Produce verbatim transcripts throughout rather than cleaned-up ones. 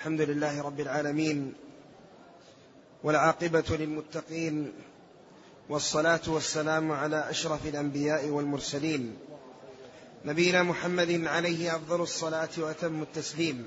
الحمد لله رب العالمين، والعاقبة للمتقين، والصلاة والسلام على أشرف الأنبياء والمرسلين، نبينا محمد عليه أفضل الصلاة وأتم التسليم.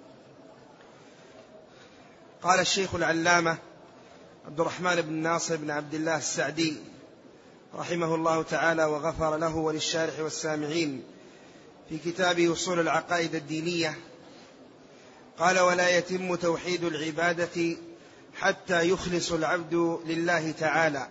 قال الشيخ العلامة عبد الرحمن بن ناصر بن عبد الله السعدي رحمه الله تعالى وغفر له وللشارح والسامعين في كتاب أصول العقائد الدينية، قال: ولا يتم توحيد العبادة حتى يخلص العبد لله تعالى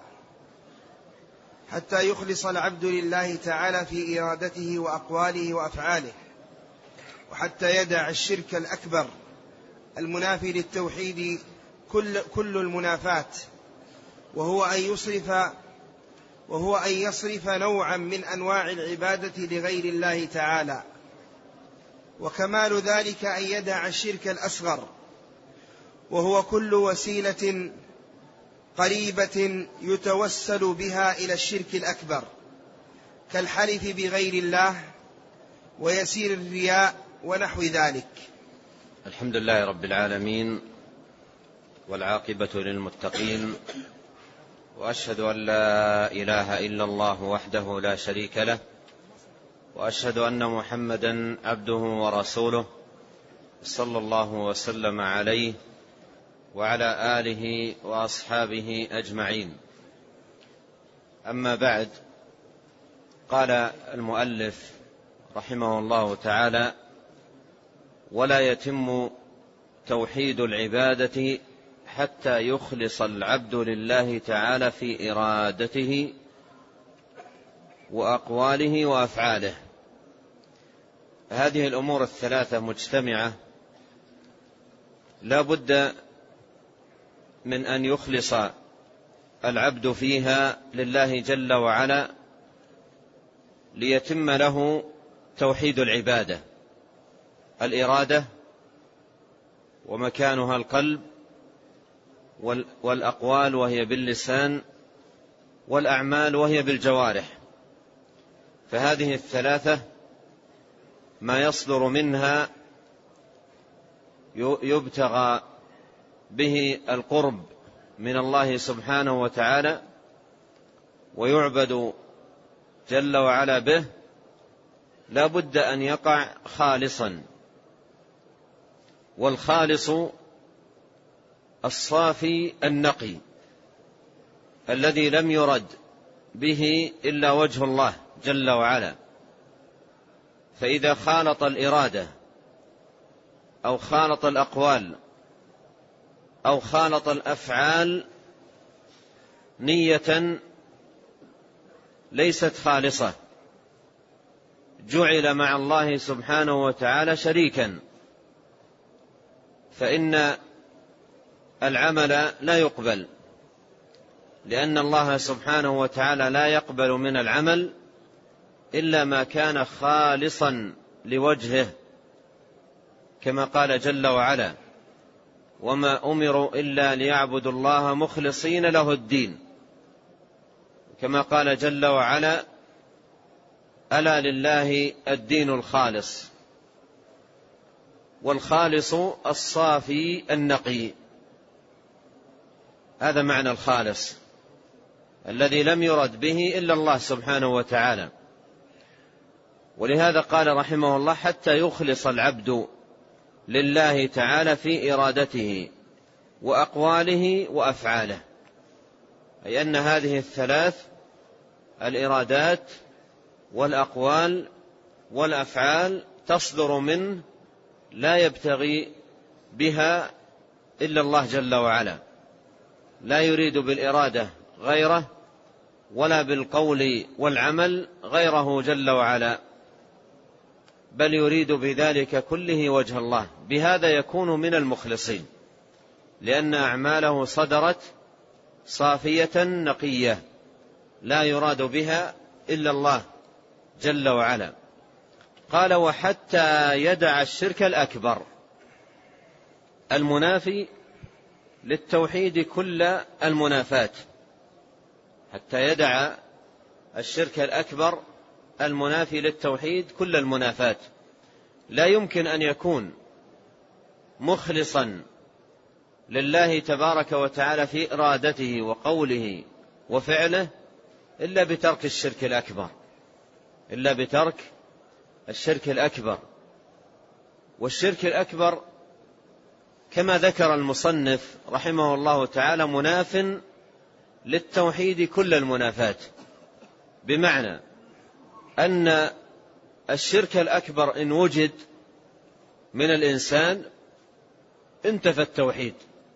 حتى يخلص العبد لله تعالى في إرادته وأقواله وأفعاله، وحتى يدع الشرك الأكبر المنافي للتوحيد كل, كل المنافاة، وهو أن يصرف وهو أن يصرف نوعا من أنواع العبادة لغير الله تعالى. وكمال ذلك أن يدع الشرك الأصغر، وهو كل وسيلة قريبة يتوسل بها إلى الشرك الأكبر، كالحلف بغير الله ويسير الرياء ونحو ذلك. الحمد لله رب العالمين، والعاقبة للمتقين، وأشهد أن لا إله إلا الله وحده لا شريك له، وأشهد أن محمدا عبده ورسوله، صلى الله وسلم عليه وعلى آله وأصحابه أجمعين. أما بعد، قال المؤلف رحمه الله تعالى: ولا يتم توحيد العبادة حتى يخلص العبد لله تعالى في إرادته وأقواله وأفعاله. هذه الأمور الثلاثة مجتمعة، لا بد من أن يخلص العبد فيها لله جل وعلا ليتم له توحيد العبادة. الإرادة ومكانها القلب، والأقوال وهي باللسان، والأعمال وهي بالجوارح. فهذه الثلاثة ما يصدر منها يبتغى به القرب من الله سبحانه وتعالى، ويعبد جل وعلا به، لا بد أن يقع خالصا. والخالص الصافي النقي الذي لم يرد به إلا وجه الله جل وعلا. فإذا خالط الإرادة أو خالط الأقوال أو خالط الأفعال نية ليست خالصة، جعل مع الله سبحانه وتعالى شريكا، فإن العمل لا يقبل، لأن الله سبحانه وتعالى لا يقبل من العمل إلا ما كان خالصا لوجهه، كما قال جل وعلا: وما أمروا إلا ليعبدوا الله مخلصين له الدين، كما قال جل وعلا: ألا لله الدين الخالص. والخالص الصافي النقي، هذا معنى الخالص، الذي لم يرد به إلا الله سبحانه وتعالى. ولهذا قال رحمه الله: حتى يخلص العبد لله تعالى في إرادته وأقواله وأفعاله، أي أن هذه الثلاث، الإرادات والأقوال والأفعال، تصدر منه لا يبتغي بها إلا الله جل وعلا، لا يريد بالإرادة غيره، ولا بالقول والعمل غيره جل وعلا، بل يريد بذلك كله وجه الله. بهذا يكون من المخلصين، لأن أعماله صدرت صافية نقية لا يراد بها إلا الله جل وعلا. قال: وحتى يدع الشرك الأكبر المنافي للتوحيد كل المنافات. حتى يدع الشرك الأكبر المنافي للتوحيد كل المنافات. لا يمكن أن يكون مخلصا لله تبارك وتعالى في إرادته وقوله وفعله إلا بترك الشرك الأكبر إلا بترك الشرك الأكبر. والشرك الأكبر كما ذكر المصنف رحمه الله تعالى مناف للتوحيد كل المنافات، بمعنى أن الشرك الأكبر إن وجد من الإنسان انتفى التوحيد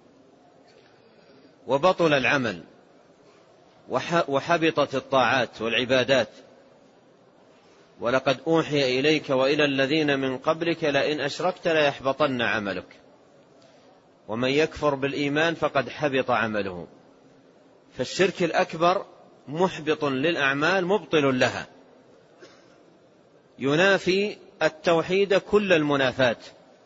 وبطل العمل وحبطت الطاعات والعبادات. ولقد أوحي إليك وإلى الذين من قبلك لئن أشركت ليحبطن عملك ومن يكفر بالإيمان فقد حبط عمله. فالشرك الأكبر محبط للأعمال مبطل لها، ينافي التوحيد كل المنافات.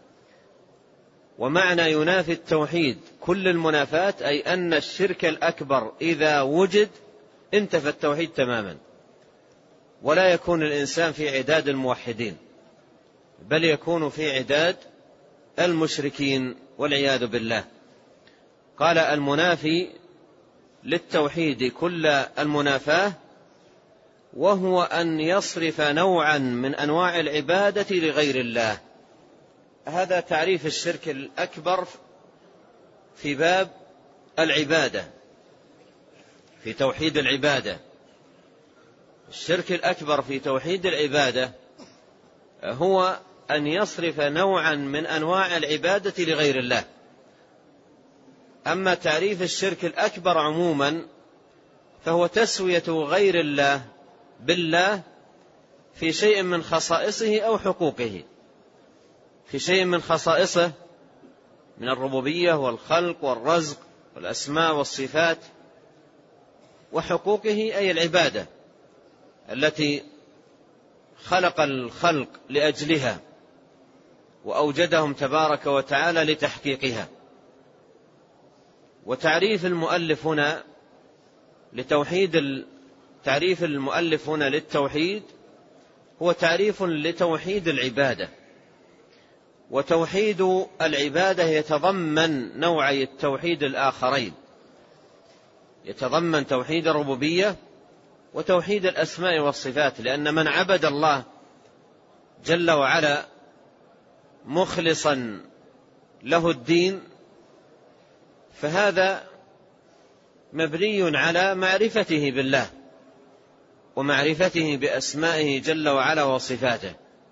ومعنى ينافي التوحيد كل المنافات أي أن الشرك الأكبر إذا وجد انتفى التوحيد تماما، ولا يكون الإنسان في عداد الموحدين بل يكون في عداد المشركين والعياذ بالله. قال المنافي للتوحيد كل المنافاة وهو أن يصرف نوعا من أنواع العبادة لغير الله. هذا تعريف الشرك الأكبر في باب العبادة، في توحيد العبادة. الشرك الأكبر في توحيد العبادة هو أن يصرف نوعا من أنواع العبادة لغير الله. أما تعريف الشرك الأكبر عموما فهو تسوية غير الله بالله في شيء من خصائصه أو حقوقه، في شيء من خصائصه من الربوبية والخلق والرزق والأسماء والصفات، وحقوقه أي العبادة التي خلق الخلق لأجلها وأوجدهم تبارك وتعالى لتحقيقها. وتعريف المؤلف هنا لتوحيد تعريف المؤلف هنا للتوحيد هو تعريف لتوحيد العبادة. وتوحيد العبادة يتضمن نوعي التوحيد الآخرين، يتضمن توحيد الربوبية وتوحيد الأسماء والصفات، لأن من عبد الله جل وعلا مخلصا له الدين فهذا مبني على معرفته بالله ومعرفته بأسمائه جل وعلا وصفاته.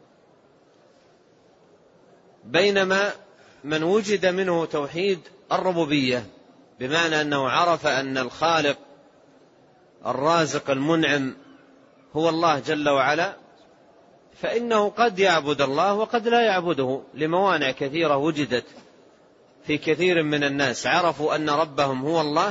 بينما من وجد منه توحيد الربوبية بمعنى أنه عرف أن الخالق الرازق المنعم هو الله جل وعلا فإنه قد يعبد الله وقد لا يعبده لموانع كثيرة وجدت في كثير من الناس. عرفوا أن ربهم هو الله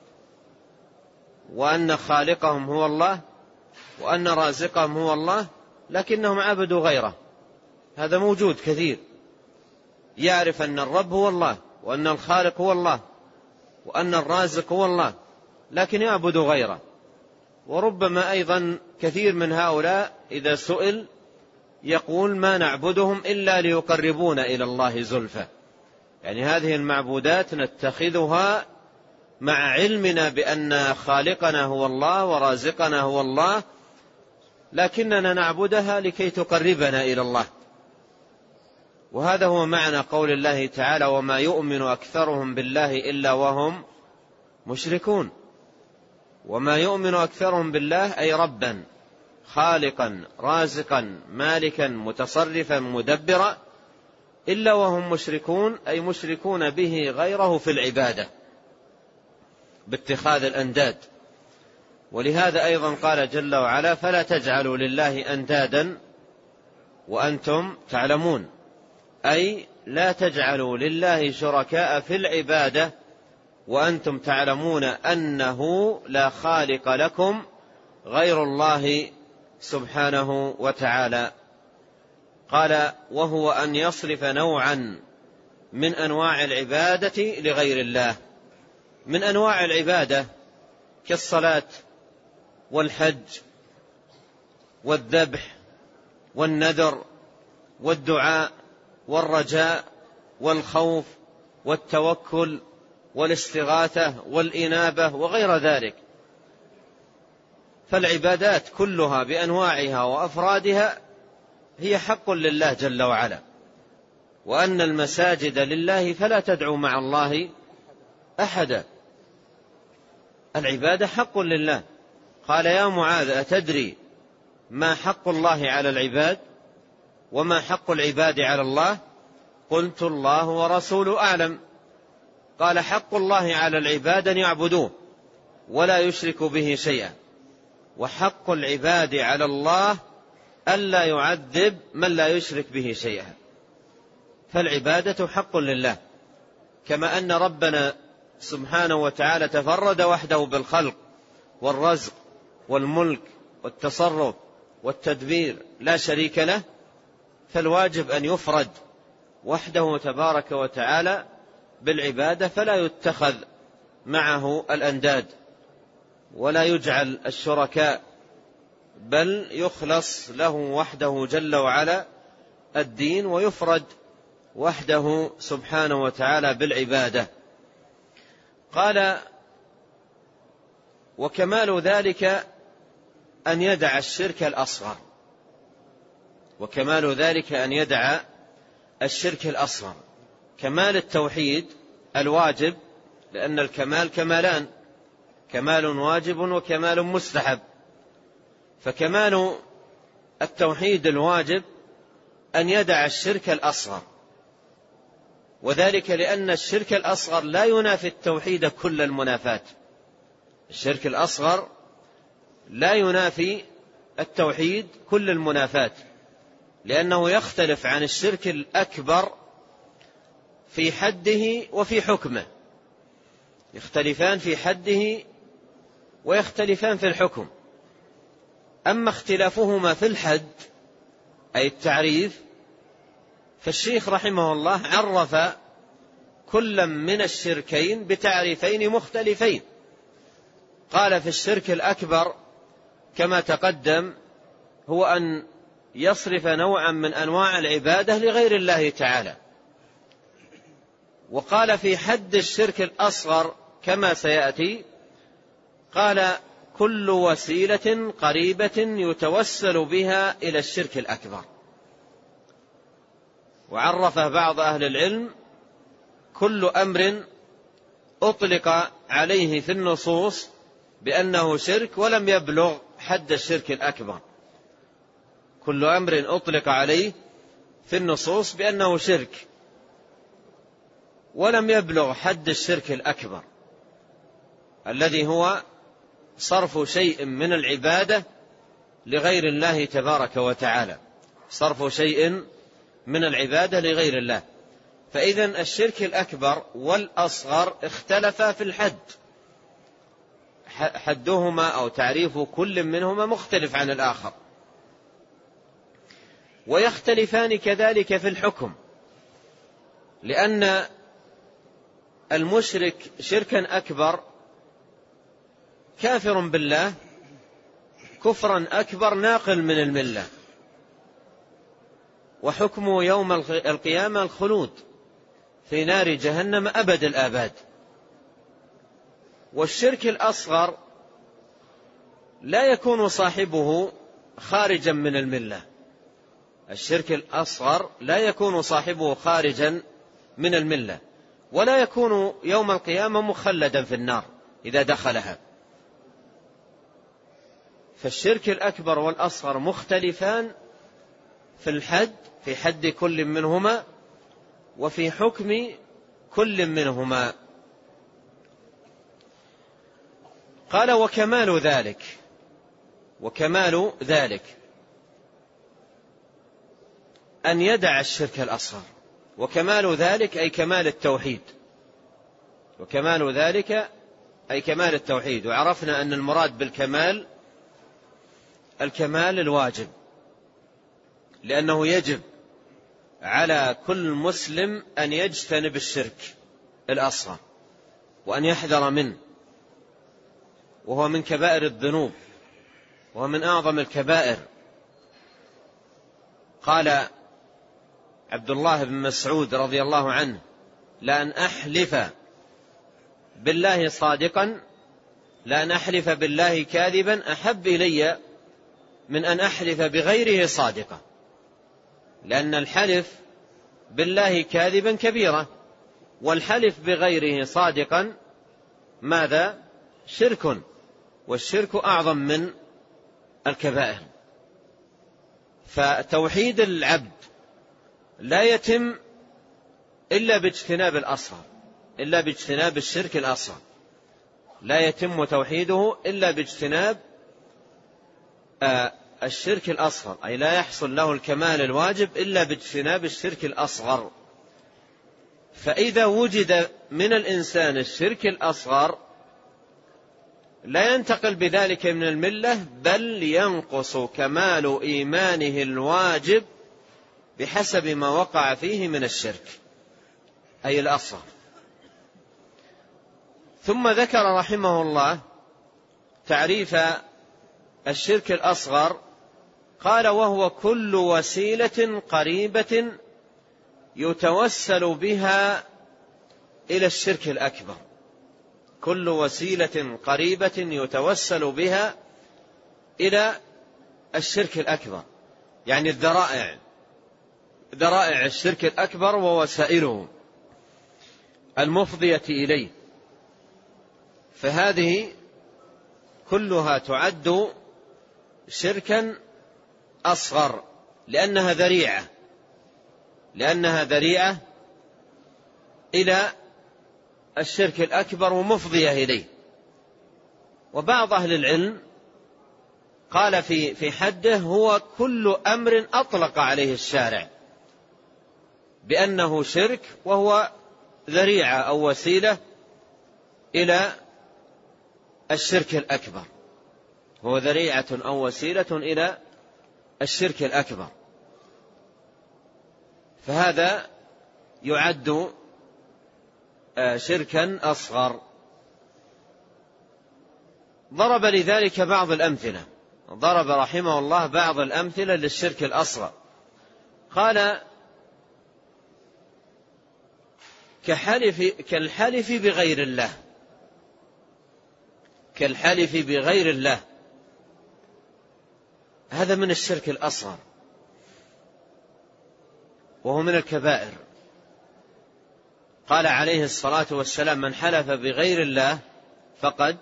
وأن خالقهم هو الله وأن رازقهم هو الله، لكنهم عبدوا غيره. هذا موجود كثير، يعرف أن الرب هو الله وأن الخالق هو الله وأن الرازق هو الله، لكن يعبد غيره. وربما أيضا كثير من هؤلاء إذا سئل يقول ما نعبدهم إلا ليقربونا إلى الله زلفى، يعني هذه المعبودات نتخذها مع علمنا بأن خالقنا هو الله ورازقنا هو الله، لكننا نعبدها لكي تقربنا إلى الله. وهذا هو معنى قول الله تعالى وما يؤمن أكثرهم بالله إلا وهم مشركون. وما يؤمن أكثرهم بالله أي ربا خالقا رازقا مالكا متصرفا مدبرا إلا وهم مشركون، أي مشركون به غيره في العبادة باتخاذ الأنداد. ولهذا أيضا قال جل وعلا فلا تجعلوا لله أندادا وأنتم تعلمون، أي لا تجعلوا لله شركاء في العبادة وأنتم تعلمون أنه لا خالق لكم غير الله سبحانه وتعالى. قال وهو أن يصرف نوعا من أنواع العبادة لغير الله. من أنواع العبادة كالصلاة والحج والذبح والنذر والدعاء والرجاء والخوف والتوكل والاستغاثة والإنابة وغير ذلك. فالعبادات كلها بأنواعها وأفرادها هي حق لله جل وعلا، وأن المساجد لله فلا تدعوا مع الله أحدا. العبادة حق لله. قال يا معاذ أتدري ما حق الله على العباد وما حق العباد على الله؟ قلت الله ورسوله أعلم. قال حق الله على العباد أن يعبدوه ولا يشركوا به شيئا، وحق العباد على الله ألا يعذب من لا يشرك به شيئا. فالعبادة حق لله، كما أن ربنا سبحانه وتعالى تفرد وحده بالخلق والرزق والملك والتصرف والتدبير لا شريك له، فالواجب أن يفرد وحده تبارك وتعالى بالعبادة، فلا يتخذ معه الأنداد ولا يجعل الشركاء، بل يخلص له وحده جل وعلا الدين ويفرد وحده سبحانه وتعالى بالعبادة. قال وكمال ذلك أن يدع الشرك الأصغر، وكمال ذلك أن يدع الشرك الأصغر. كمال التوحيد الواجب، لأن الكمال كمالان، كمال واجب وكمال مستحب. فكمال التوحيد الواجب أن يدع الشرك الأصغر، وذلك لأن الشرك الأصغر لا ينافي التوحيد كل المنافاة. الشرك الأصغر لا ينافي التوحيد كل المنافاة، لأنه يختلف عن الشرك الأكبر في حده وفي حكمه، يختلفان في حده ويختلفان في الحكم. أما اختلافهما في الحد أي التعريف، فالشيخ رحمه الله عرف كل من الشركين بتعريفين مختلفين. قال في الشرك الأكبر كما تقدم هو أن يصرف نوعا من أنواع العبادة لغير الله تعالى. وقال في حد الشرك الأصغر كما سيأتي، قال كل وسيلة قريبة يتوسل بها إلى الشرك الأكبر. وعرفه بعض أهل العلم كل أمر أطلق عليه في النصوص بأنه شرك ولم يبلغ حد الشرك الأكبر، كل أمر أطلق عليه في النصوص بأنه شرك ولم يبلغ حد الشرك الأكبر، الذي هو صرف شيء من العبادة لغير الله تبارك وتعالى، صرف شيء من العبادة لغير الله. فإذن الشرك الأكبر والأصغر اختلفا في الحد، حدهما أو تعريف كل منهما مختلف عن الآخر، ويختلفان كذلك في الحكم، لأن المشرك شركا أكبر كافر بالله كفرا أكبر ناقل من الملة، وحكمه يوم القيامة الخلود في نار جهنم أبد الآباد. والشرك الأصغر لا يكون صاحبه خارجا من الملة، الشرك الأصغر لا يكون صاحبه خارجا من الملة، ولا يكون يوم القيامة مخلدا في النار إذا دخلها. فالشرك الأكبر والأصغر مختلفان في الحد، في حد كل منهما وفي حكم كل منهما. قال وكمال ذلك، وكمال ذلك أن يدع الشرك الأصغر. وكمال ذلك أي كمال التوحيد، وكمال ذلك أي كمال التوحيد. وعرفنا أن المراد بالكمال الكمال الواجب، لأنه يجب على كل مسلم أن يجتنب الشرك الأصغر وأن يحذر منه، وهو من كبائر الذنوب وهو من أعظم الكبائر. قال عبد الله بن مسعود رضي الله عنه: لأن أحلف بالله صادقا لأن أحلف بالله كاذبا أحب إلي من أن أحلف بغيره صادقا، لأن الحلف بالله كاذبا كبيرة، والحلف بغيره صادقا ماذا؟ شرك، والشرك أعظم من الكبائر. فتوحيد العبد لا يتم إلا باجتناب الأصغر، إلا باجتناب الشرك الأصغر، لا يتم توحيده إلا باجتناب الشرك الأصغر، أي لا يحصل له الكمال الواجب إلا باجتناب الشرك الأصغر. فإذا وجد من الإنسان الشرك الأصغر لا ينتقل بذلك من الملة، بل ينقص كمال إيمانه الواجب بحسب ما وقع فيه من الشرك، أي الأصغر. ثم ذكر رحمه الله تعريف الشرك الأصغر، قال: وهو كل وسيلة قريبة يتوسل بها إلى الشرك الأكبر. كل وسيلة قريبة يتوسل بها إلى الشرك الأكبر، يعني الذرائع، ذرائع الشرك الأكبر ووسائله المفضية إليه، فهذه كلها تعد شركا أصغر، لأنها ذريعة لأنها ذريعة إلى الشرك الأكبر ومفضية إليه. وبعض أهل العلم قال في في حده: هو كل أمر أطلق عليه الشارع بأنه شرك، وهو ذريعة أو وسيلة إلى الشرك الأكبر، هو ذريعة أو وسيلة إلى الشرك الأكبر، فهذا يعد شركا أصغر. ضرب لذلك بعض الأمثلة، ضرب رحمه الله بعض الأمثلة للشرك الأصغر. قال: كحلف كالحلف بغير الله كالحلف بغير الله هذا من الشرك الأصغر، وهو من الكبائر. قال عليه الصلاة والسلام: من حلف بغير الله فقد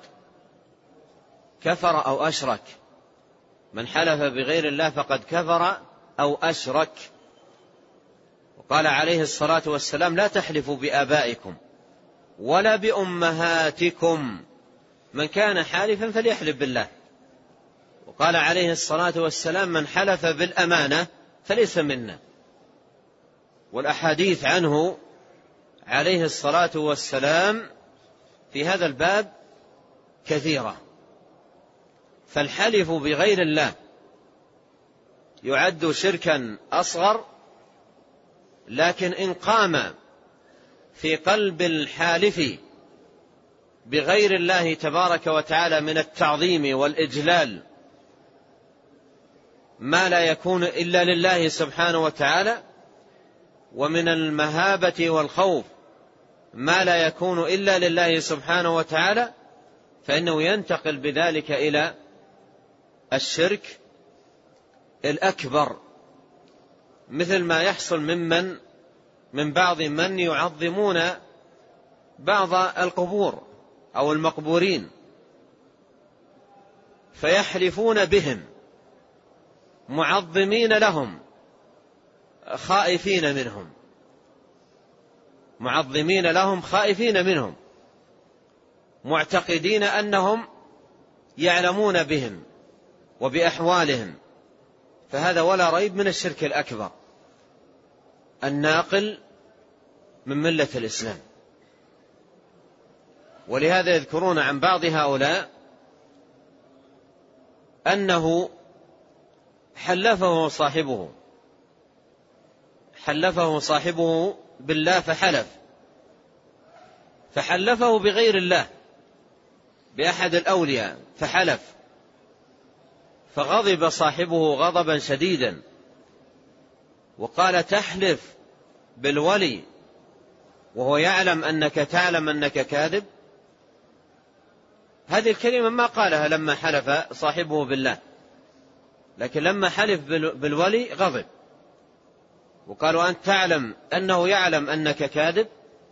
كفر أو أشرك. من حلف بغير الله فقد كفر أو أشرك. وقال عليه الصلاة والسلام: لا تحلفوا بآبائكم ولا بأمهاتكم، من كان حالفا فليحلف بالله. وقال عليه الصلاة والسلام: من حلف بالأمانة فليس منا. والأحاديث عنه عليه الصلاة والسلام في هذا الباب كثيرة. فالحلف بغير الله يعد شركا أصغر، لكن إن قام في قلب الحالف بغير الله تبارك وتعالى من التعظيم والإجلال ما لا يكون إلا لله سبحانه وتعالى، ومن المهابة والخوف ما لا يكون إلا لله سبحانه وتعالى، فإنه ينتقل بذلك إلى الشرك الأكبر، مثل ما يحصل ممن من بعض من يعظمون بعض القبور أو المقبورين، فيحلفون بهم معظمين لهم خائفين منهم معظمين لهم خائفين منهم معتقدين أنهم يعلمون بهم وبأحوالهم، فهذا ولا ريب من الشرك الأكبر الناقل من ملة الإسلام. ولهذا يذكرون عن بعض هؤلاء أنه حلفه صاحبه حلفه صاحبه بالله فحلف فحلفه بغير الله بأحد الأولياء فحلف، فغضب صاحبه غضبا شديدا وقال: تحلف بالولي وهو يعلم أنك تعلم أنك كاذب، هذه الكلمة ما قالها لما حلف صاحبه بالله، لكن لما حلف بالولي غضب وقالوا أنت تعلم أنه يعلم أنك كاذب.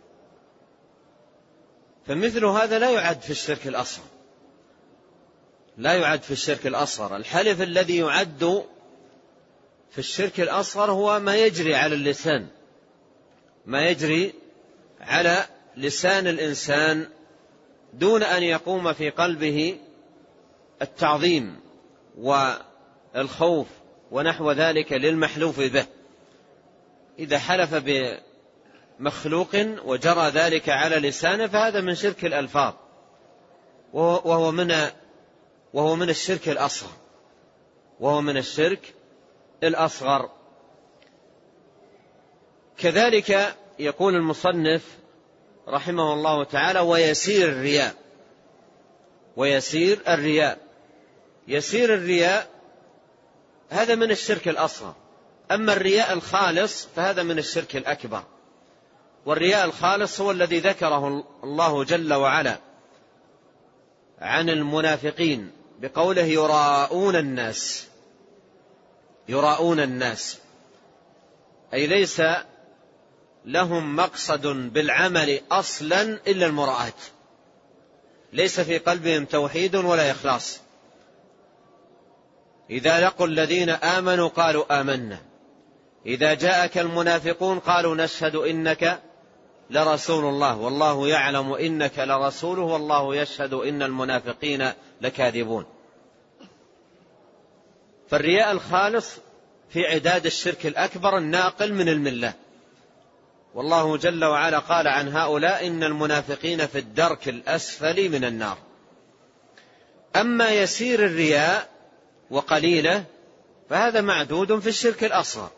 فمثل هذا لا يعد في الشرك الأصغر، لا يعد في الشرك الأصغر. الحلف الذي يعد في الشرك الأصغر هو ما يجري على اللسان، ما يجري على لسان الإنسان دون أن يقوم في قلبه التعظيم والخوف ونحو ذلك للمحلوف به. إذا حلف بمخلوق وجرى ذلك على لسانه فهذا من شرك الألفاظ، وهو من وهو من الشرك الأصغر، وهو من الشرك الأصغر. كذلك يقول المصنف رحمه الله تعالى: ويسير الرياء. ويسير الرياء، يسير الرياء هذا من الشرك الأصغر. أما الرياء الخالص فهذا من الشرك الأكبر. والرياء الخالص هو الذي ذكره الله جل وعلا عن المنافقين بقوله: يراءون الناس. يراءون الناس أي ليس لهم مقصد بالعمل أصلا إلا المراءة، ليس في قلبهم توحيد ولا إخلاص. إذا لقوا الذين آمنوا قالوا آمنا، إذا جاءك المنافقون قالوا نشهد إنك لرسول الله والله يعلم إنك لرسوله والله يشهد إن المنافقين لكاذبون. فالرياء الخالص في عداد الشرك الأكبر الناقل من الملة، والله جل وعلا قال عن هؤلاء: إن المنافقين في الدرك الأسفل من النار. أما يسير الرياء وقليله فهذا معدود في الشرك الأصغر.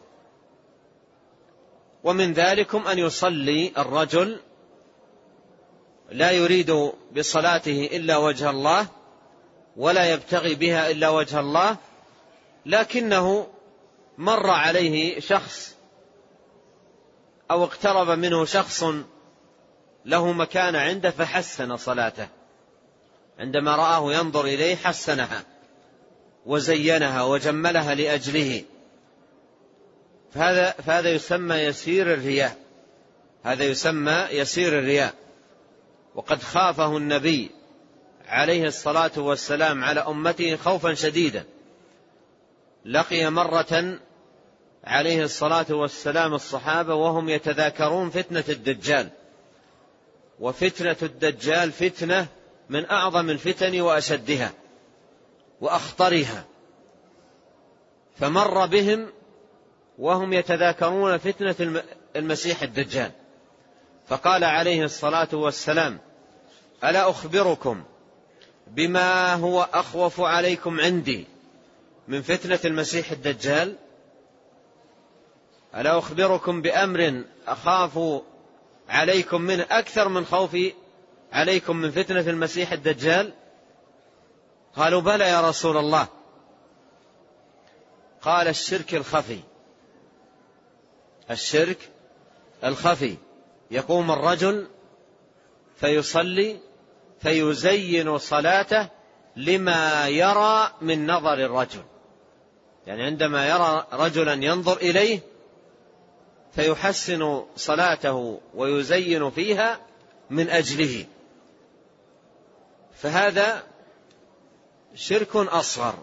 ومن ذلكم أن يصلي الرجل لا يريد بصلاته إلا وجه الله ولا يبتغي بها إلا وجه الله، لكنه مر عليه شخص أو اقترب منه شخص له مكان عنده فحسن صلاته، عندما رآه ينظر إليه حسنها وزينها وجملها لأجله، فهذا, فهذا يسمى يسير الرياء، هذا يسمى يسير الرياء. وقد خافه النبي عليه الصلاة والسلام على أمته خوفا شديدا. لقي مرة عليه الصلاة والسلام الصحابة وهم يتذاكرون فتنة الدجال، وفتنة الدجال فتنة من أعظم الفتن وأشدها وأخطرها، فمر بهم وهم يتذاكرون فتنة المسيح الدجال، فقال عليه الصلاة والسلام: ألا أخبركم بما هو أخوف عليكم عندي من فتنة المسيح الدجال؟ ألا أخبركم بأمر أخاف عليكم من أكثر من خوفي عليكم من فتنة المسيح الدجال؟ قالوا: بلى يا رسول الله. قال: الشرك الخفي. الشرك الخفي، يقوم الرجل فيصلي فيزين صلاته لما يرى من نظر الرجل، يعني عندما يرى رجلا ينظر إليه فيحسن صلاته ويزين فيها من أجله، فهذا شرك أصغر.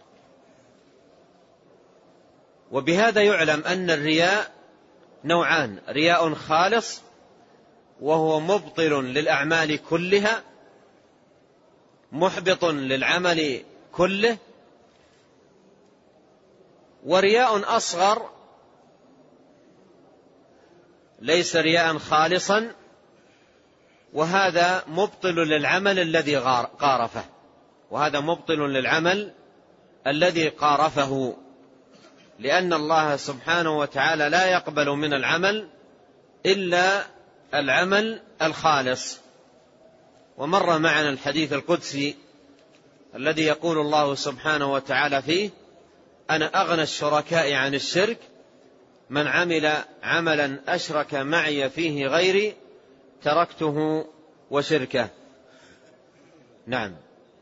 وبهذا يعلم أن الرياء نوعان: رياء خالص وهو مبطل للأعمال كلها محبط للعمل كله، ورياء أصغر ليس رياء خالصا وهذا مبطل للعمل الذي قارفه، وهذا مبطل للعمل الذي قارفه، لأن الله سبحانه وتعالى لا يقبل من العمل إلا العمل الخالص. ومر معنا الحديث القدسي الذي يقول الله سبحانه وتعالى فيه: أنا أغنى الشركاء عن الشرك من عمل عملا أشرك معي فيه غيري تركته وشركه. نعم.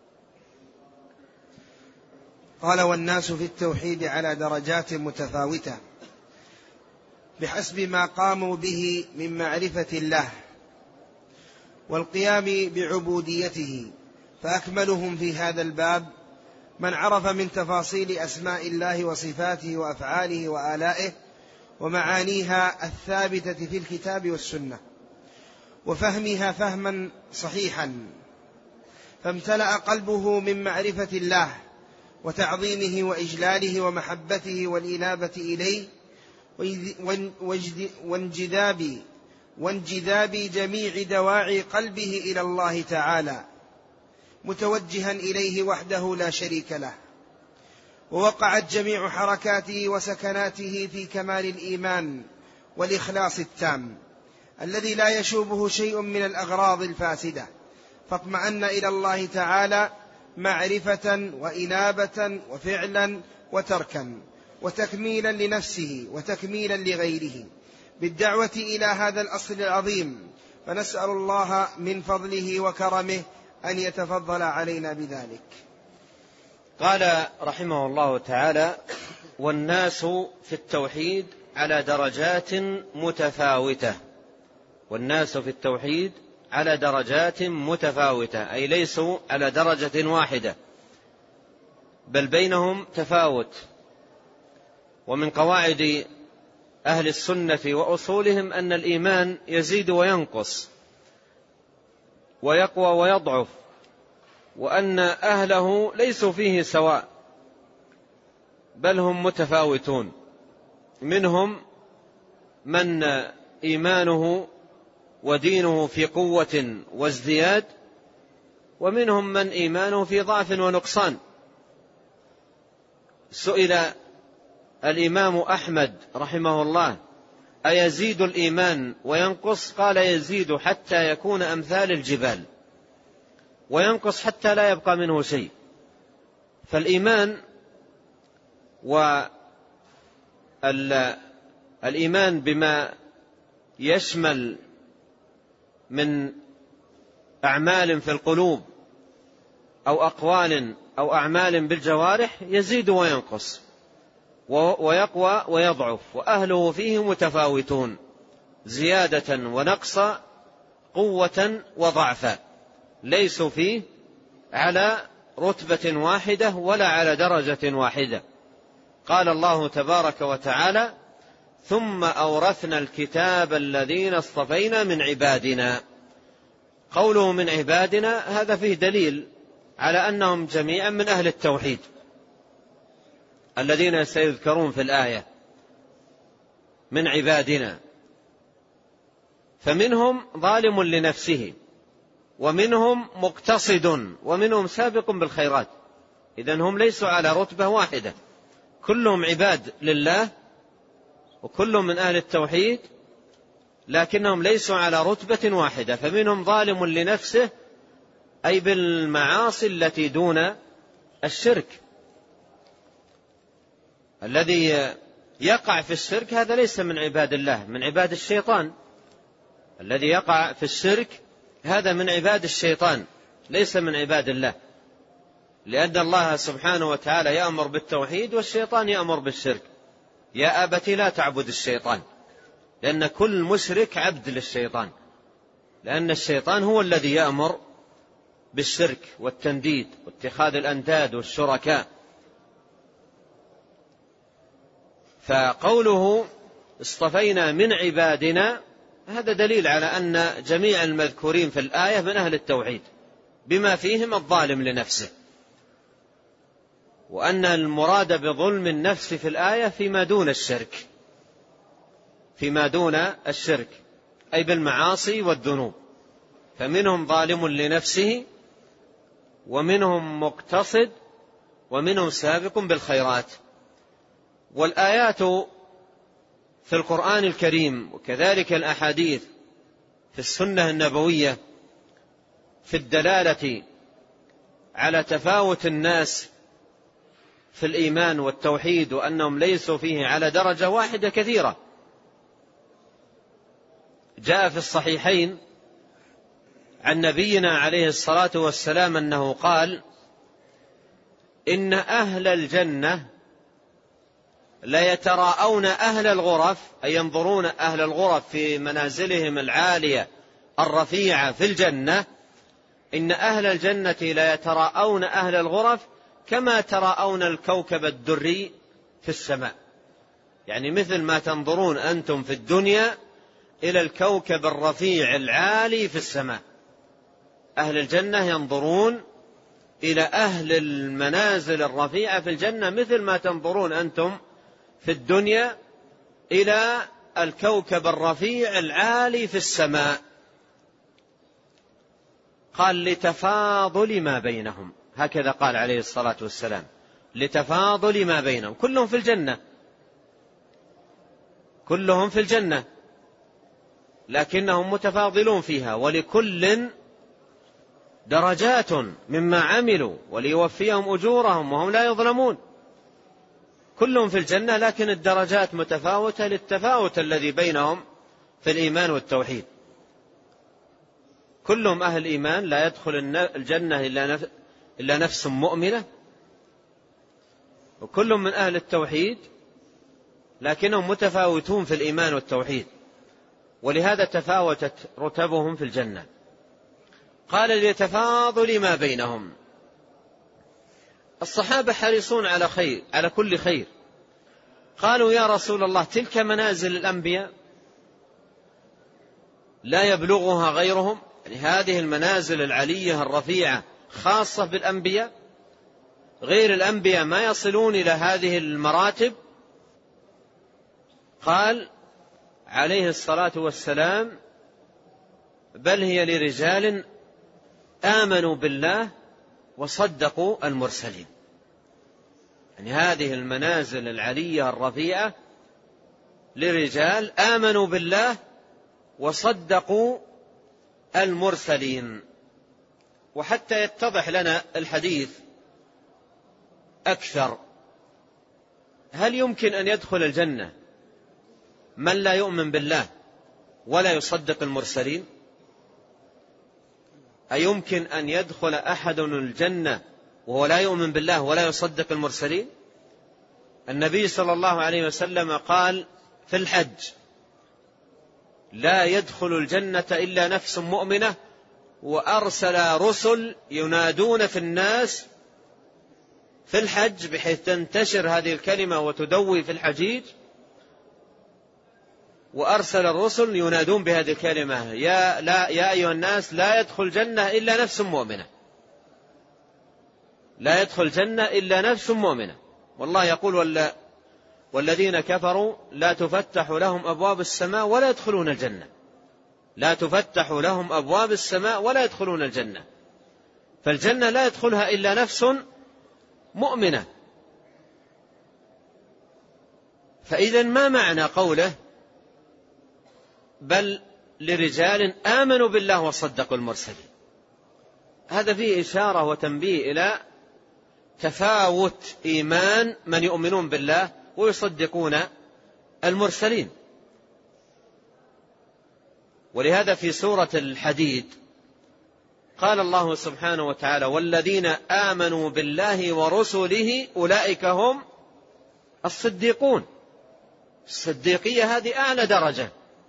قال: والناس في التوحيد على درجات متفاوتة بحسب ما قاموا به من معرفة الله والقيام بعبوديته، فأكملهم في هذا الباب من عرف من تفاصيل أسماء الله وصفاته وأفعاله وآلائه ومعانيها الثابتة في الكتاب والسنة، وفهمها فهما صحيحا، فامتلأ قلبه من معرفة الله وتعظيمه وإجلاله ومحبته والإنابة إليه وانجذاب وانجذاب جميع دواعي قلبه إلى الله تعالى، متوجها إليه وحده لا شريك له. ووقعت جميع حركاته وسكناته في كمال الإيمان والإخلاص التام الذي لا يشوبه شيء من الأغراض الفاسدة، فاطمأن إلى الله تعالى معرفة وإنابة وفعلا وتركا وتكميلا لنفسه وتكميلا لغيره بالدعوة إلى هذا الأصل العظيم، فنسأل الله من فضله وكرمه أن يتفضل علينا بذلك. قال رحمه الله تعالى: والناس في التوحيد على درجات متفاوتة. والناس في التوحيد على درجات متفاوتة، أي ليسوا على درجة واحدة بل بينهم تفاوت. ومن قواعد أهل السنة وأصولهم أن الإيمان يزيد وينقص ويقوى ويضعف، وأن أهله ليسوا فيه سواء بل هم متفاوتون. منهم من إيمانه ودينه في قوة وازدياد، ومنهم من إيمانه في ضعف ونقصان. سئل الإمام أحمد رحمه الله: أيزيد الإيمان وينقص؟ قال: يزيد حتى يكون أمثال الجبال، وينقص حتى لا يبقى منه شيء. فالإيمان والإيمان بما يشمل من أعمال في القلوب أو أقوال أو أعمال بالجوارح يزيد وينقص ويقوى ويضعف، وأهله فيه متفاوتون، زيادة ونقصا، قوة وضعفا، ليسوا فيه على رتبة واحدة ولا على درجة واحدة. قال الله تبارك وتعالى: ثم أورثنا الكتاب الذين اصطفينا من عبادنا. قوله من عبادنا هذا فيه دليل على أنهم جميعا من أهل التوحيد الذين سيذكرون في الآية من عبادنا، فمنهم ظالم لنفسه ومنهم مقتصد ومنهم سابق بالخيرات. إذن هم ليسوا على رتبة واحدة، كلهم عباد لله وكلهم من أهل التوحيد، لكنهم ليسوا على رتبة واحدة. فمنهم ظالم لنفسه أي بالمعاصي التي دون الشرك. الذي يقع في الشرك هذا ليس من عباد الله، من عباد الشيطان. الذي يقع في الشرك هذا من عباد الشيطان ليس من عباد الله، لأن الله سبحانه وتعالى يأمر بالتوحيد والشيطان يأمر بالشرك. يا أبت لا تعبد الشيطان، لأن كل مشرك عبد للشيطان، لأن الشيطان هو الذي يأمر بالشرك والتنديد واتخاذ الأنداد والشركاء. فقوله اصطفينا من عبادنا هذا دليل على أن جميع المذكورين في الآية من أهل التوحيد بما فيهم الظالم لنفسه، وأن المراد بظلم النفس في الآية فيما دون الشرك، فيما دون الشرك أي بالمعاصي والذنوب. فمنهم ظالم لنفسه ومنهم مقتصد ومنهم سابق بالخيرات. والآيات في القرآن الكريم وكذلك الأحاديث في السنة النبوية في الدلالة على تفاوت الناس في الإيمان والتوحيد وأنهم ليسوا فيه على درجة واحدة كثيرة. جاء في الصحيحين عن نبينا عليه الصلاة والسلام أنه قال: إن أهل الجنة ليتراءون أهل الغرف، أي ينظرون أهل الغرف في منازلهم العالية الرفيعة في الجنة، إن أهل الجنة ليتراءون أهل الغرف كما تراءون الكوكب الدري في السماء. يعني مثل ما تنظرون أنتم في الدنيا إلى الكوكب الرفيع العالي في السماء، أهل الجنة ينظرون إلى أهل المنازل الرفيعة في الجنة مثل ما تنظرون أنتم في الدنيا إلى الكوكب الرفيع العالي في السماء. قال: لتفاضل ما بينهم، هكذا قال عليه الصلاة والسلام، لتفاضل ما بينهم، كلهم في الجنة، كلهم في الجنة، لكنهم متفاضلون فيها، ولكل درجات مما عملوا وليوفيهم أجورهم وهم لا يظلمون. كلهم في الجنة لكن الدرجات متفاوتة للتفاوت الذي بينهم في الإيمان والتوحيد. كلهم أهل إيمان، لا يدخل الجنة إلا نفس مؤمنة، وكلهم من أهل التوحيد لكنهم متفاوتون في الإيمان والتوحيد، ولهذا تفاوتت رتبهم في الجنة. قال: ليتفاضل ما بينهم. الصحابة حريصون على خير، على كل خير. قالوا: يا رسول الله، تلك منازل الأنبياء لا يبلغها غيرهم؟ يعني هذه المنازل العلية الرفيعة خاصة بالأنبياء، غير الأنبياء ما يصلون إلى هذه المراتب؟ قال عليه الصلاة والسلام: بل هي لرجال آمنوا بالله وصدقوا المرسلين. يعني هذه المنازل العلية الرفيعة لرجال آمنوا بالله وصدقوا المرسلين. وحتى يتضح لنا الحديث أكثر، هل يمكن أن يدخل الجنة من لا يؤمن بالله ولا يصدق المرسلين؟ أيمكن أن يدخل أحد الجنة وهو لا يؤمن بالله ولا يصدق المرسلين؟ النبي صلى الله عليه وسلم قال في الحج: لا يدخل الجنة إلا نفس مؤمنة، وأرسل رسل ينادون في الناس في الحج بحيث تنتشر هذه الكلمة وتدوي في الحجيج، وأرسل الرسل ينادون بهذه الكلمة: يا, لا يا أيها الناس لا يدخل الجنة إلا نفس مؤمنة، لا يدخل الجنة إلا نفس مؤمنة. والله يقول: ولا والذين كفروا لا تفتح لهم أبواب السماء ولا يدخلون الجنة، لا تفتح لهم أبواب السماء ولا يدخلون الجنة. فالجنة لا يدخلها إلا نفس مؤمنة. فإذا ما معنى قوله بل لرجال آمنوا بالله وصدقوا المرسلين؟ هذا فيه إشارة وتنبيه إلى تفاوت إيمان من يؤمنون بالله ويصدقون المرسلين. ولهذا في سورة الحديد قال الله سبحانه وتعالى: والذين آمنوا بالله ورسله أولئك هم الصديقون. الصديقية هذه أعلى درجة،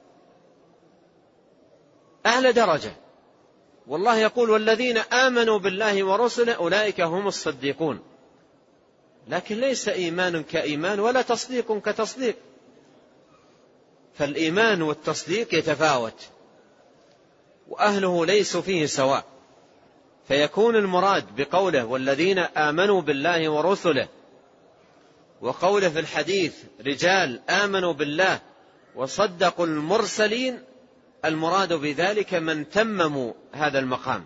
أعلى درجة. والله يقول: والذين آمنوا بالله ورسله أولئك هم الصديقون. لكن ليس إيمان كإيمان ولا تصديق كتصديق، فالإيمان والتصديق يتفاوت وأهله ليسوا فيه سواء. فيكون المراد بقوله والذين آمنوا بالله ورسله، وقوله في الحديث رجال آمنوا بالله وصدقوا المرسلين، المراد بذلك من تمموا هذا المقام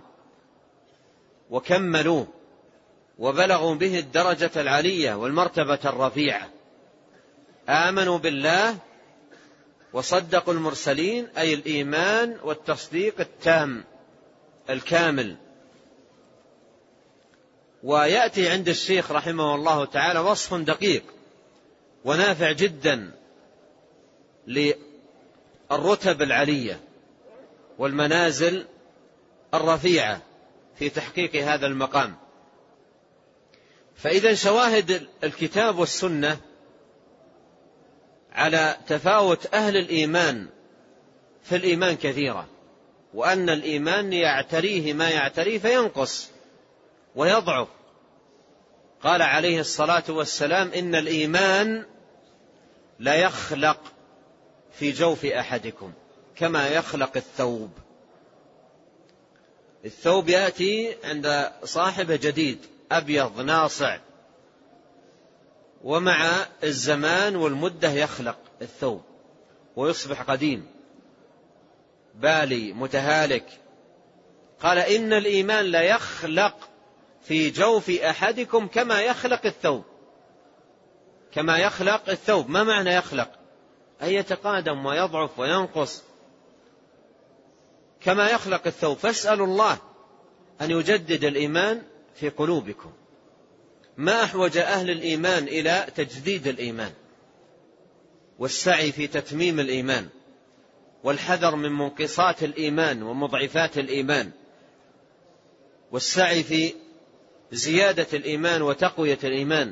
وكملوه وبلغوا به الدرجة العلية والمرتبة الرفيعة. آمنوا بالله وصدقوا المرسلين، أي الإيمان والتصديق التام الكامل. ويأتي عند الشيخ رحمه الله تعالى وصف دقيق ونافع جدا للرتب العلية والمنازل الرفيعة في تحقيق هذا المقام. فإذا شواهد الكتاب والسنة على تفاوت أهل الإيمان في الإيمان كثيرة، وأن الإيمان يعتريه ما يعتريه فينقص ويضعف. قال عليه الصلاة والسلام: إن الإيمان لا يخلق في جوف أحدكم كما يخلق الثوب. الثوب يأتي عند صاحبه جديد أبيض ناصع، ومع الزمان والمدة يخلق الثوب ويصبح قديم بالي متهالك. قال: إن الإيمان لا يخلق في جوف أحدكم كما يخلق الثوب. كما يخلق الثوب، ما معنى يخلق؟ أي يتقادم ويضعف وينقص كما يخلق الثوب. فاسألوا الله أن يجدد الإيمان في قلوبكم. ما أحوج أهل الإيمان إلى تجديد الإيمان والسعي في تتميم الإيمان والحذر من منقصات الإيمان ومضعفات الإيمان والسعي في زيادة الإيمان وتقوية الإيمان.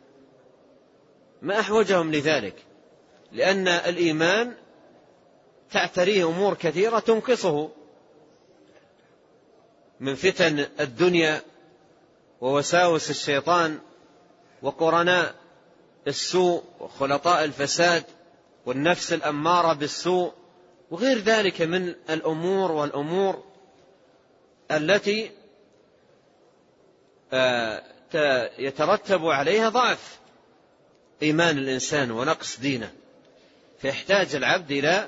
ما أحوجهم لذلك؟ لأن الإيمان تعتريه أمور كثيرة تنقصه من فتن الدنيا ووساوس الشيطان وقرناء السوء وخلطاء الفساد والنفس الأمارة بالسوء وغير ذلك من الأمور والأمور التي يترتب عليها ضعف إيمان الإنسان ونقص دينه. فيحتاج العبد إلى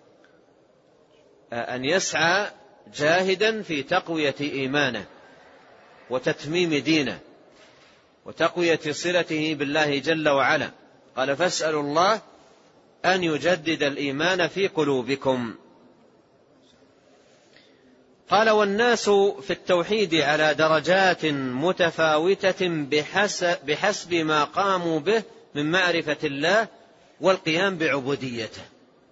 أن يسعى جاهدا في تقوية إيمانه وتتميم دينه وتقوية صلته بالله جل وعلا. قال: فاسألوا الله أن يجدد الإيمان في قلوبكم. قال: والناس في التوحيد على درجات متفاوتة بحسب, بحسب ما قاموا به من معرفة الله والقيام بعبوديته.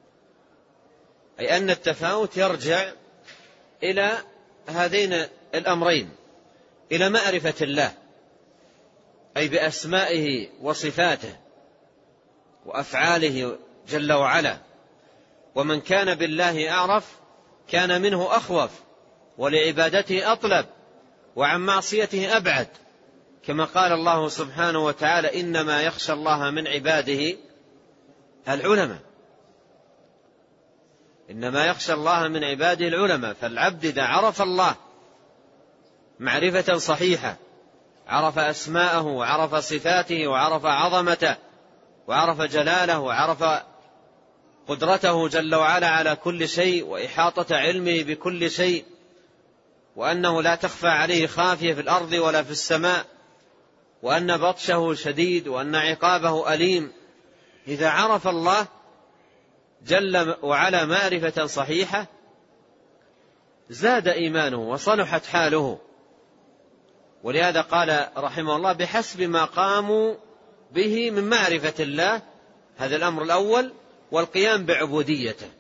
أي أن التفاوت يرجع إلى هذين الأمرين، إلى معرفة الله أي بأسمائه وصفاته وأفعاله جل وعلا. ومن كان بالله أعرف كان منه أخوف، ولعبادته أطلب، وعن معصيته أبعد، كما قال الله سبحانه وتعالى: إنما يخشى الله من عباده العلماء. إنما يخشى الله من عباده العلماء. فالعبد إذا عرف الله معرفة صحيحة، عرف أسماءه وعرف صفاته وعرف عظمته وعرف جلاله وعرف قدرته جل وعلا على كل شيء وإحاطة علمه بكل شيء، وأنه لا تخفى عليه خافية في الأرض ولا في السماء، وأن بطشه شديد وأن عقابه أليم. إذا عرف الله جل وعلا معرفة صحيحة زاد إيمانه وصلحت حاله. ولهذا قال رحمه الله: بحسب ما قاموا به من معرفة الله، هذا الأمر الأول، والقيام بعبوديته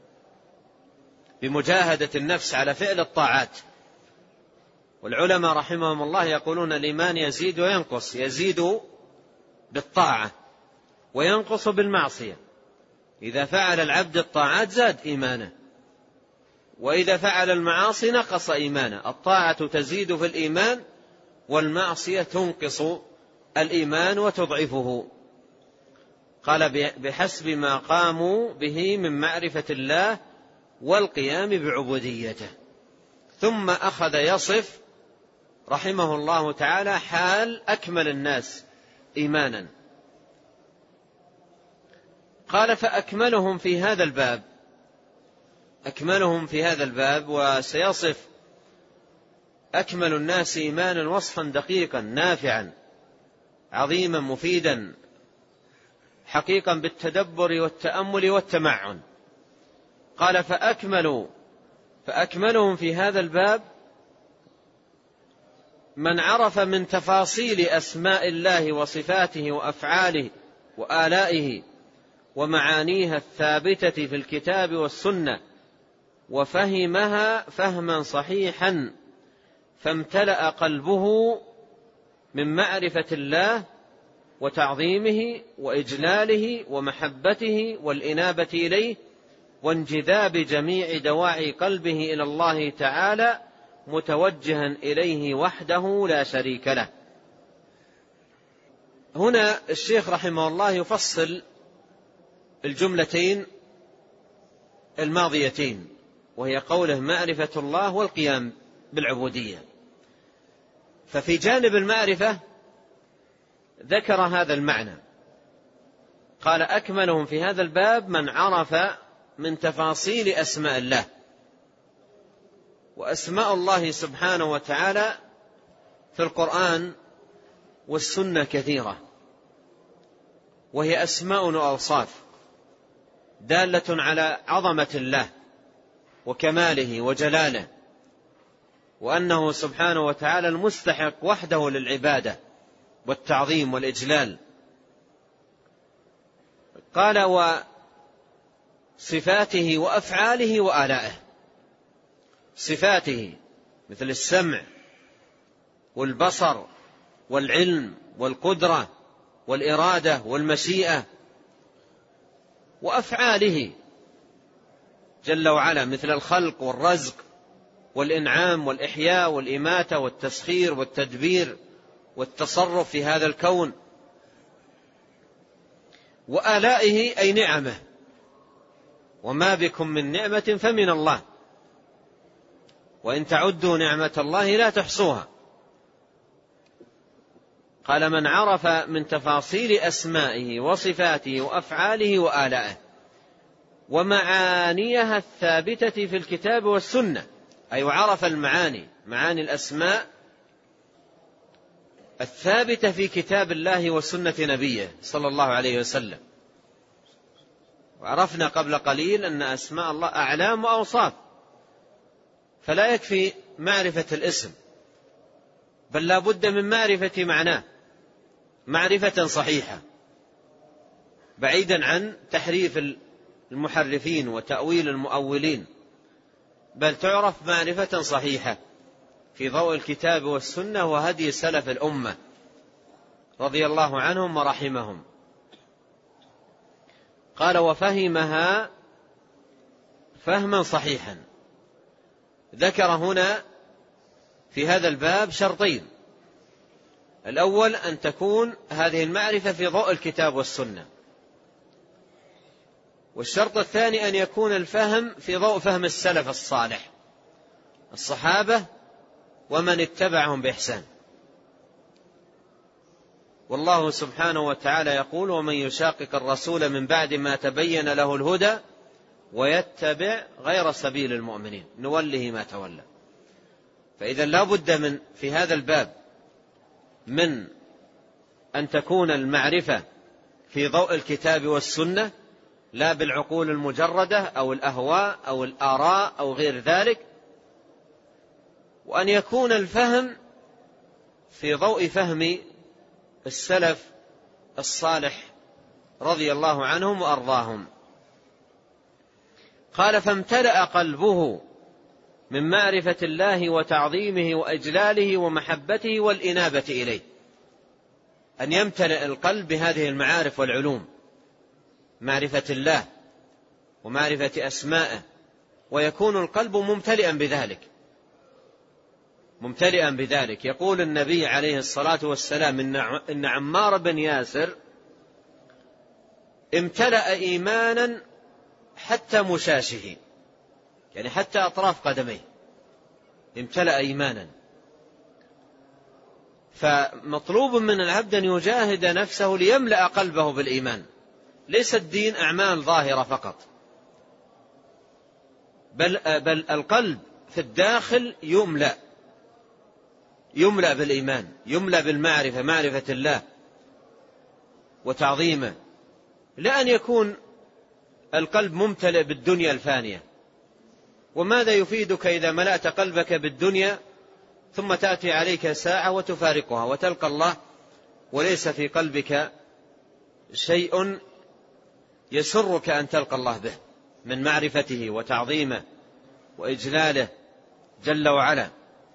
بمجاهدة النفس على فعل الطاعات. والعلماء رحمهم الله يقولون: الإيمان يزيد وينقص، يزيد بالطاعة وينقص بالمعصية. إذا فعل العبد الطاعات زاد إيمانه، وإذا فعل المعاصي نقص إيمانه. الطاعة تزيد في الإيمان، والمعصية تنقص الإيمان وتضعفه. قال: بحسب ما قاموا به من معرفة الله والقيام بعبوديته. ثم أخذ يصف رحمه الله تعالى حال أكمل الناس إيمانا. قال: فأكملهم في هذا الباب، أكملهم في هذا الباب، وسيصف أكمل الناس إيمانا وصفا دقيقا نافعا عظيما مفيدا حقيقا بالتدبر والتأمل والتمعن. قال: فأكملوا فأكملهم في هذا الباب من عرف من تفاصيل أسماء الله وصفاته وأفعاله وآلائه ومعانيها الثابتة في الكتاب والسنة وفهمها فهما صحيحا فامتلأ قلبه من معرفة الله وتعظيمه وإجلاله ومحبته والإنابة إليه وانجذاب جميع دواعي قلبه إلى الله تعالى متوجها إليه وحده لا شريك له. هنا الشيخ رحمه الله يفصل الجملتين الماضيتين، وهي قوله معرفة الله والقيام بالعبودية. ففي جانب المعرفة ذكر هذا المعنى، قال أكملهم في هذا الباب من عرف من تفاصيل أسماء الله. وأسماء الله سبحانه وتعالى في القرآن والسنة كثيرة، وهي أسماء وأوصاف دالة على عظمة الله وكماله وجلاله، وأنه سبحانه وتعالى المستحق وحده للعبادة والتعظيم والإجلال. قال وصفاته وأفعاله وآلائه. صفاته مثل السمع والبصر والعلم والقدرة والإرادة والمشيئة، وأفعاله جل وعلا مثل الخلق والرزق والإنعام والإحياء والإماتة والتسخير والتدبير والتصرف في هذا الكون. وآلائه أي نعمه، وما بكم من نعمة فمن الله وإن تعدوا نعمة الله لا تحصوها. قال من عرف من تفاصيل أسمائه وصفاته وأفعاله وآلائه ومعانيها الثابتة في الكتاب والسنة، أي وعرف المعاني، معاني الأسماء الثابتة في كتاب الله وسنة نبيه صلى الله عليه وسلم. وعرفنا قبل قليل أن أسماء الله أعلام وأوصاف، فلا يكفي معرفة الاسم، بل لا بد من معرفة معناه معرفة صحيحة، بعيدا عن تحريف المحرفين وتأويل المؤولين، بل تعرف معرفة صحيحة في ضوء الكتاب والسنة وهدي سلف الأمة رضي الله عنهم ورحمهم. قال وفهمها فهما صحيحا. ذكر هنا في هذا الباب شرطين: الأول أن تكون هذه المعرفة في ضوء الكتاب والسنة، والشرط الثاني أن يكون الفهم في ضوء فهم السلف الصالح الصحابة ومن اتبعهم بإحسان. والله سبحانه وتعالى يقول ومن يشاقق الرسول من بعد ما تبين له الهدى ويتبع غير سبيل المؤمنين نوله ما تولى. فإذا لا بد من في هذا الباب من أن تكون المعرفة في ضوء الكتاب والسنة، لا بالعقول المجردة أو الأهواء أو الآراء أو غير ذلك، وأن يكون الفهم في ضوء فهم السلف الصالح رضي الله عنهم وأرضاهم. قال فامتلأ قلبه من معرفة الله وتعظيمه وإجلاله ومحبته والإنابة إليه. أن يمتلئ القلب بهذه المعارف والعلوم، معرفة الله ومعرفة أسمائه، ويكون القلب ممتلئا بذلك ممتلئا بذلك. يقول النبي عليه الصلاة والسلام إن عمار بن ياسر امتلأ إيمانا حتى مشاشه، يعني حتى أطراف قدميه امتلأ إيمانا. فمطلوب من العبد أن يجاهد نفسه ليملأ قلبه بالإيمان. ليس الدين أعمال ظاهرة فقط، بل, بل القلب في الداخل يملأ يملأ بالإيمان، يملأ بالمعرفة، معرفة الله وتعظيمه، لا أن يكون القلب ممتلئ بالدنيا الفانية. وماذا يفيدك إذا ملأت قلبك بالدنيا ثم تأتي عليك ساعة وتفارقها وتلقى الله وليس في قلبك شيء يسرك أن تلقى الله به من معرفته وتعظيمه وإجلاله جل وعلا.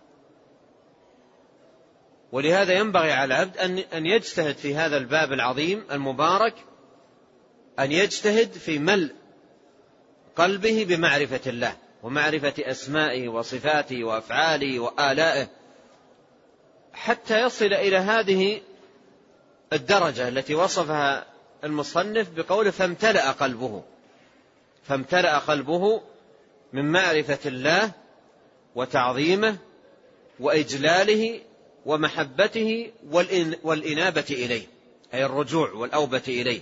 ولهذا ينبغي على العبد أن يجتهد في هذا الباب العظيم المبارك، أن يجتهد في ملء قلبه بمعرفة الله ومعرفة أسمائه وصفاته وأفعاله وآلائه، حتى يصل إلى هذه الدرجة التي وصفها المصنف بقوله فامتلأ قلبه، فامتلأ قلبه من معرفة الله وتعظيمه وإجلاله ومحبته والإنابة إليه، أي الرجوع والأوبة إليه.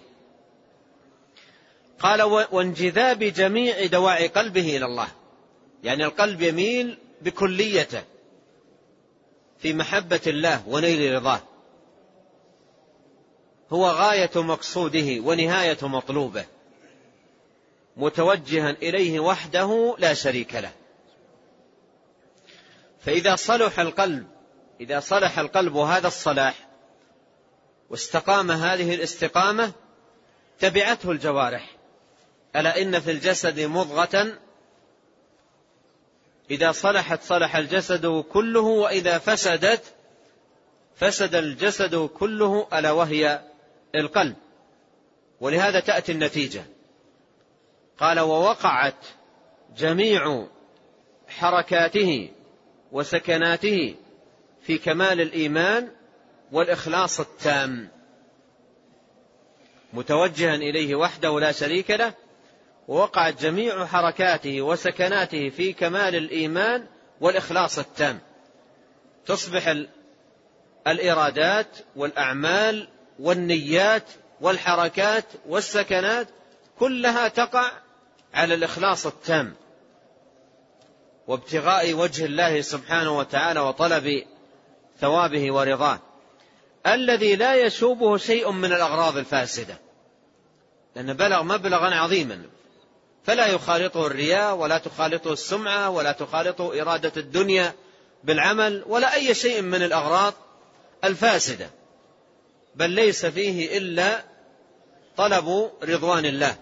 قال وانجذاب جميع دواعي قلبه إلى الله، يعني القلب يميل بكليته في محبة الله ونيل رضاه، هو غاية مقصوده ونهاية مطلوبه، متوجها إليه وحده لا شريك له. فإذا صلح القلب إذا صلح القلب هذا الصلاح واستقام هذه الاستقامة تبعته الجوارح. ألا إن في الجسد مضغة إذا صلحت صلح الجسد كله وإذا فسدت فسد الجسد كله، ألا وهي القلب. ولهذا تأتي النتيجة. قال ووقعت جميع حركاته وسكناته في كمال الإيمان والإخلاص التام، متوجها إليه وحده لا شريك له، ووقعت جميع حركاته وسكناته في كمال الإيمان والإخلاص التام. تصبح الإرادات والأعمال والنيات والحركات والسكنات كلها تقع على الإخلاص التام وابتغاء وجه الله سبحانه وتعالى وطلب ثوابه ورضاه، الذي لا يشوبه شيء من الأغراض الفاسدة، لأن بلغ مبلغا عظيما فلا يخالطه الرياء ولا تخالطه السمعة ولا تخالطه إرادة الدنيا بالعمل ولا أي شيء من الأغراض الفاسدة، بل ليس فيه إلا طلب رضوان الله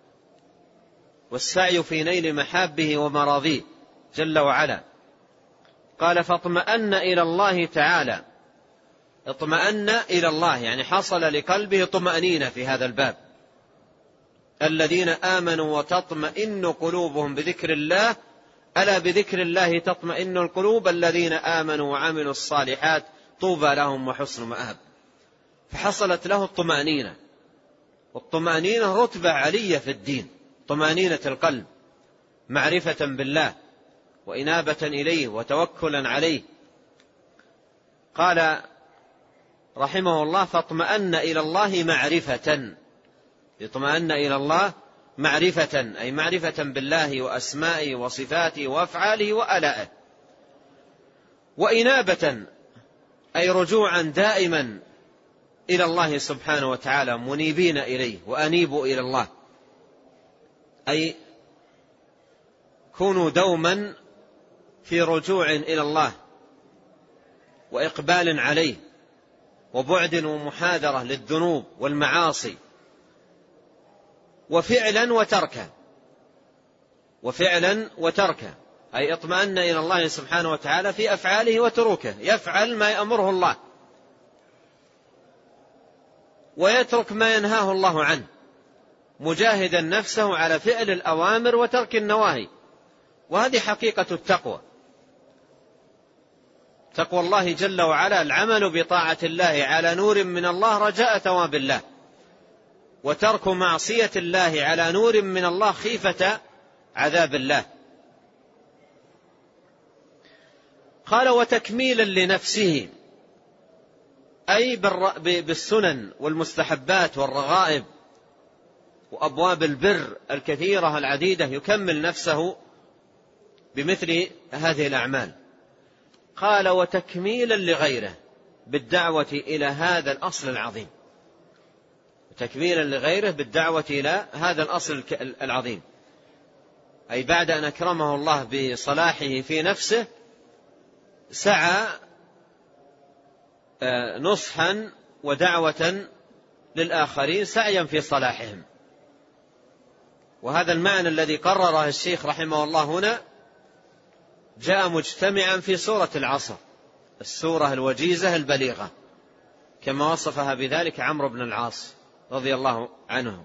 والسعي في نيل محابه ومراضيه جل وعلا. قال فاطمأن إلى الله تعالى، اطمأن إلى الله يعني حصل لقلبه طمأنينة في هذا الباب. الذين آمنوا وتطمئن قلوبهم بذكر الله، ألا بذكر الله تطمئن القلوب، الذين آمنوا وعملوا الصالحات طوبى لهم وحسن مآب. فحصلت له الطمأنينة، والطمأنينة رتبة علية في الدين، طمأنينة القلب معرفة بالله وإنابة إليه وتوكلا عليه. قال رحمه الله فاطمأن إلى الله معرفة، اطمأن إلى الله معرفة أي معرفة بالله وأسمائه وصفاته وأفعاله وآلائه، وإنابة أي رجوعا دائما إلى الله سبحانه وتعالى منيبين إليه، وأنيبوا إلى الله أي كونوا دوما في رجوع إلى الله وإقبال عليه وبعد ومحاذرة للذنوب والمعاصي، وفعلا وتركا وفعلا وتركا أي اطمأن إلى الله سبحانه وتعالى في أفعاله وتروكه، يفعل ما يأمره الله ويترك ما ينهاه الله عنه، مجاهدا نفسه على فعل الأوامر وترك النواهي. وهذه حقيقة التقوى، تقوى الله جل وعلا العمل بطاعة الله على نور من الله رجاء ثواب الله، وترك معصية الله على نور من الله خيفة عذاب الله. قال وتكميلا لنفسه أي بالسنن والمستحبات والرغائب وأبواب البر الكثيرة العديدة، يكمل نفسه بمثل هذه الأعمال. قال وتكميلا لغيره بالدعوة إلى هذا الأصل العظيم، تكميلا لغيره بالدعوة إلى هذا الأصل العظيم، أي بعد أن أكرمه الله بصلاحه في نفسه سعى نصحا ودعوة للآخرين سعيا في صلاحهم. وهذا المعنى الذي قرره الشيخ رحمه الله هنا جاء مجتمعا في سورة العصر، السورة الوجيزة البليغة، كما وصفها بذلك عمرو بن العاص رضي الله عنه: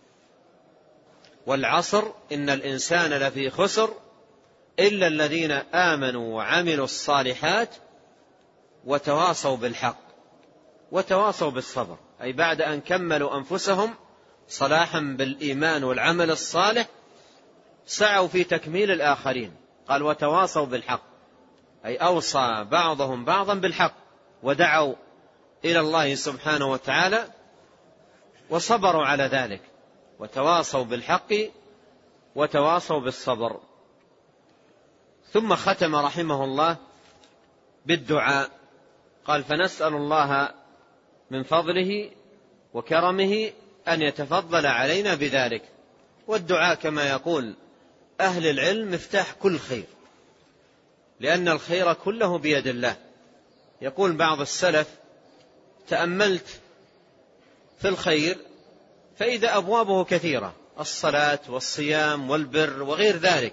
والعصر إن الإنسان لفي خسر إلا الذين آمنوا وعملوا الصالحات وتواصوا بالحق وتواصوا بالصبر، أي بعد أن كملوا أنفسهم صلاحا بالإيمان والعمل الصالح سعوا في تكميل الآخرين. قال وتواصوا بالحق، أي أوصى بعضهم بعضا بالحق ودعوا إلى الله سبحانه وتعالى وصبروا على ذلك، وتواصوا بالحق وتواصوا بالصبر. ثم ختم رحمه الله بالدعاء، قال فنسأل الله من فضله وكرمه أن يتفضل علينا بذلك. والدعاء كما يقول أهل العلم مفتاح كل خير، لأن الخير كله بيد الله. يقول بعض السلف: تأملت في الخير فإذا أبوابه كثيرة، الصلاة والصيام والبر وغير ذلك،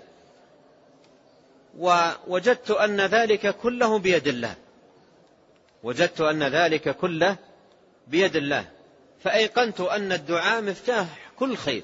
ووجدت أن ذلك كله بيد الله وجدت أن ذلك كله بيد الله فأيقنت أن الدعاء مفتاح كل خير.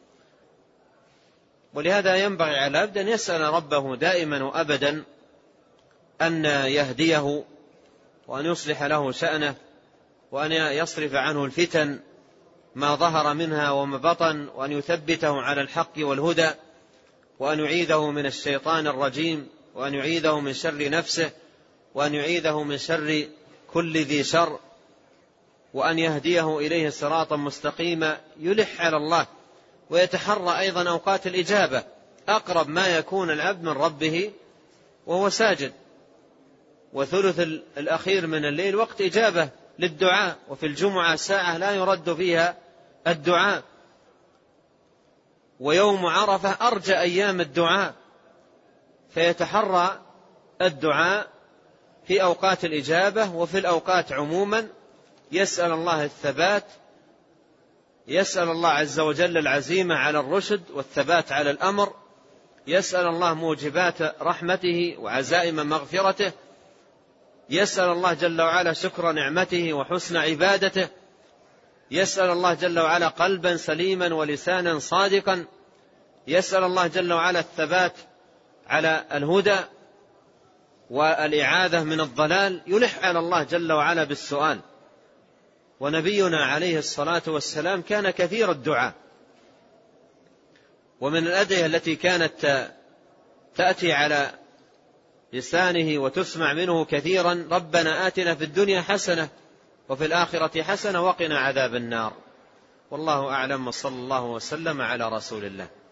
ولهذا ينبغي على العبد أن يسأل ربه دائما وأبدا أن يهديه وأن يصلح له شأنه وأن يصرف عنه الفتن ما ظهر منها وما بطن، وأن يثبته على الحق والهدى، وأن يعيذه من الشيطان الرجيم، وأن يعيذه من شر نفسه، وأن يعيذه من شر كل ذي شر، وأن يهديه إليه صراطا مستقيما. يلح على الله ويتحرى أيضا أوقات الإجابة، أقرب ما يكون العبد من ربه وهو ساجد، وثلث الأخير من الليل وقت إجابة للدعاء، وفي الجمعة ساعة لا يرد فيها الدعاء، ويوم عرفة أرجى أيام الدعاء، فيتحرى الدعاء في أوقات الإجابة وفي الأوقات عموما، يسأل الله الثبات، يسأل الله عز وجل العزيمة على الرشد والثبات على الأمر، يسأل الله موجبات رحمته وعزائم مغفرته، يسأل الله جل وعلا شكر نعمته وحسن عبادته، يسأل الله جل وعلا قلبا سليما ولسانا صادقا، يسأل الله جل وعلا الثبات على الهدى والإعاذة من الضلال، يلح على الله جل وعلا بالسؤال. ونبينا عليه الصلاة والسلام كان كثير الدعاء، ومن الأدعية التي كانت تأتي على لسانه وتسمع منه كثيرا: ربنا آتنا في الدنيا حسنة وفي الآخرة حسنة وقنا عذاب النار. والله أعلم، وصلى الله وسلم على رسول الله.